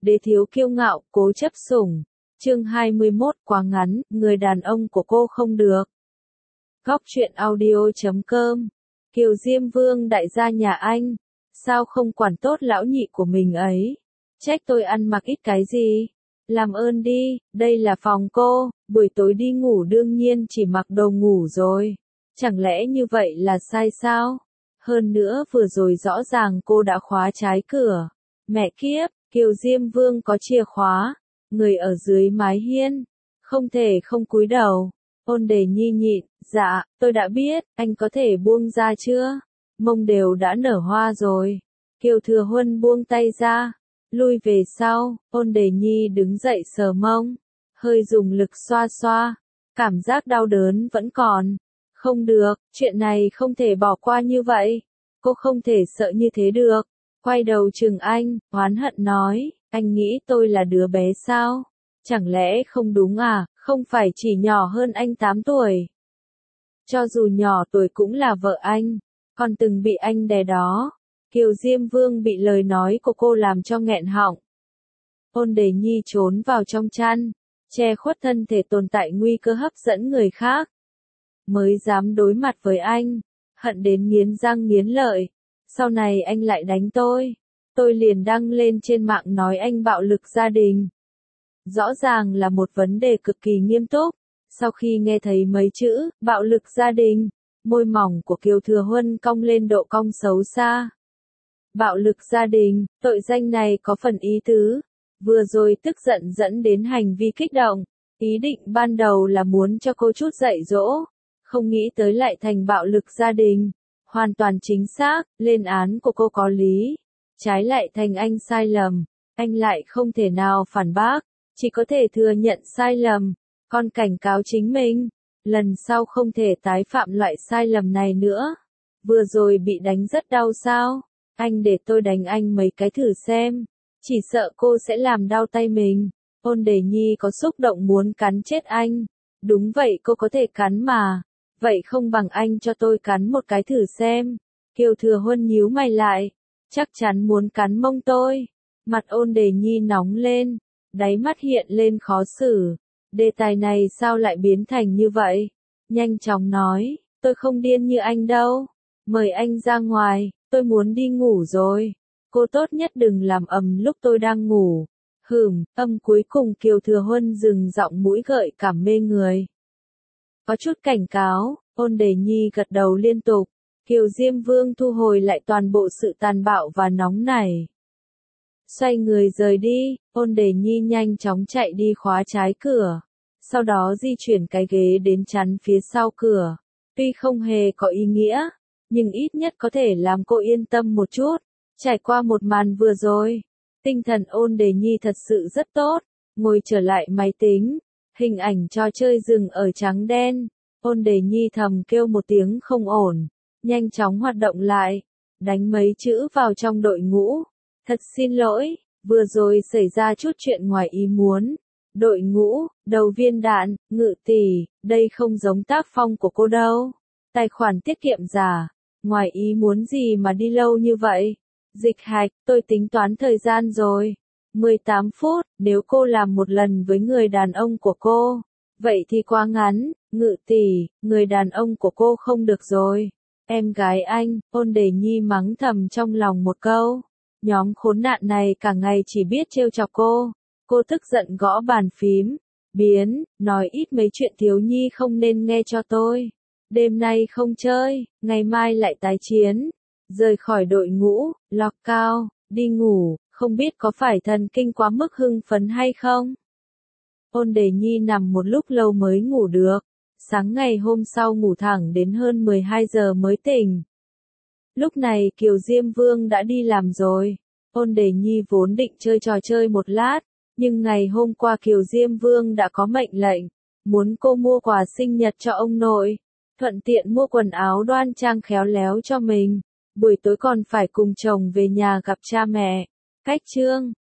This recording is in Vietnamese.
đế thiếu kiêu ngạo, cố chấp sủng. Chương 21 quá ngắn, người đàn ông của cô không được. Góc truyện audio.com. Kiều Diêm Vương đại gia nhà anh, sao không quản tốt lão nhị của mình ấy? Trách tôi ăn mặc ít cái gì? Làm ơn đi, đây là phòng cô, buổi tối đi ngủ đương nhiên chỉ mặc đồ ngủ rồi. Chẳng lẽ như vậy là sai sao? Hơn nữa vừa rồi rõ ràng cô đã khóa trái cửa. Mẹ kiếp, Kiều Diêm Vương có chìa khóa, người ở dưới mái hiên, không thể không cúi đầu. Ôn Đề Nhi nhịn, dạ, tôi đã biết, anh có thể buông ra chưa? Mông đều đã nở hoa rồi. Kiều Thừa Huân buông tay ra, lui về sau. Ôn Đề Nhi đứng dậy sờ mông, hơi dùng lực xoa xoa, cảm giác đau đớn vẫn còn. Không được, chuyện này không thể bỏ qua như vậy. Cô không thể sợ như thế được. Quay đầu chừng anh, oán hận nói, anh nghĩ tôi là đứa bé sao? Chẳng lẽ không đúng à, không phải chỉ nhỏ hơn anh 8 tuổi. Cho dù nhỏ tuổi cũng là vợ anh, còn từng bị anh đè đó. Kiều Diêm Vương bị lời nói của cô làm cho nghẹn họng. Ôn Đề Nhi trốn vào trong chăn, che khuất thân thể tồn tại nguy cơ hấp dẫn người khác. Mới dám đối mặt với anh, hận đến nghiến răng nghiến lợi. Sau này anh lại đánh tôi liền đăng lên trên mạng nói anh bạo lực gia đình. Rõ ràng là một vấn đề cực kỳ nghiêm túc. Sau khi nghe thấy mấy chữ, bạo lực gia đình, môi mỏng của Kiều Thừa Huân cong lên độ cong xấu xa. Bạo lực gia đình, tội danh này có phần ý tứ. Vừa rồi tức giận dẫn đến hành vi kích động. Ý định ban đầu là muốn cho cô chút dạy dỗ. Không nghĩ tới lại thành bạo lực gia đình. Hoàn toàn chính xác, lên án của cô có lý. Trái lại thành anh sai lầm. Anh lại không thể nào phản bác. Chỉ có thể thừa nhận sai lầm. Còn cảnh cáo chính mình. Lần sau không thể tái phạm loại sai lầm này nữa. Vừa rồi bị đánh rất đau sao? Anh để tôi đánh anh mấy cái thử xem. Chỉ sợ cô sẽ làm đau tay mình. Ôn Đề Nhi có xúc động muốn cắn chết anh. Đúng vậy, cô có thể cắn mà. Vậy không bằng anh cho tôi cắn một cái thử xem. Kiều Thừa Huân nhíu mày lại. Chắc chắn muốn cắn mông tôi. Mặt Ôn Đề Nhi nóng lên. Đáy mắt hiện lên khó xử. Đề tài này sao lại biến thành như vậy? Nhanh chóng nói, tôi không điên như anh đâu. Mời anh ra ngoài, tôi muốn đi ngủ rồi. Cô tốt nhất đừng làm ầm lúc tôi đang ngủ. Âm cuối cùng Kiều Thừa Huân dừng giọng mũi gợi cảm mê người. Có chút cảnh cáo, Ôn Đề Nhi gật đầu liên tục. Kiều Diêm Vương thu hồi lại toàn bộ sự tàn bạo và nóng nảy. Xoay người rời đi, Ôn Đề Nhi nhanh chóng chạy đi khóa trái cửa. Sau đó di chuyển cái ghế đến chắn phía sau cửa. Tuy không hề có ý nghĩa, nhưng ít nhất có thể làm cô yên tâm một chút. Trải qua một màn vừa rồi, tinh thần Ôn Đề Nhi thật sự rất tốt. Ngồi trở lại máy tính, hình ảnh trò chơi dừng ở trắng đen. Ôn Đề Nhi thầm kêu một tiếng không ổn, nhanh chóng hoạt động lại, đánh mấy chữ vào trong đội ngũ. Thật xin lỗi, vừa rồi xảy ra chút chuyện ngoài ý muốn. Đội ngũ, đầu viên đạn, Ngự tỷ, đây không giống tác phong của cô đâu. Tài khoản tiết kiệm giả, ngoài ý muốn gì mà đi lâu như vậy. Dịch Hạch, tôi tính toán thời gian rồi. 18 phút, nếu cô làm một lần với người đàn ông của cô, vậy thì quá ngắn. Ngự tỷ, người đàn ông của cô không được rồi. Em gái anh, Ôn Đề Nhi mắng thầm trong lòng một câu. Nhóm khốn nạn này cả ngày chỉ biết trêu chọc cô. Cô tức giận gõ bàn phím. Nói ít mấy chuyện thiếu nhi không nên nghe cho tôi. Đêm nay không chơi, ngày mai lại tái chiến. Rời khỏi đội ngũ, lọc cao, đi ngủ, không biết có phải thần kinh quá mức hưng phấn hay không? Ôn Đề Nhi nằm một lúc lâu mới ngủ được. Sáng ngày hôm sau ngủ thẳng đến hơn 12 giờ mới tỉnh. Lúc này Kiều Diêm Vương đã đi làm rồi. Ôn Đề Nhi vốn định chơi trò chơi một lát, nhưng ngày hôm qua Kiều Diêm Vương đã có mệnh lệnh, muốn cô mua quà sinh nhật cho ông nội, thuận tiện mua quần áo đoan trang khéo léo cho mình, buổi tối còn phải cùng chồng về nhà gặp cha mẹ. Cách chương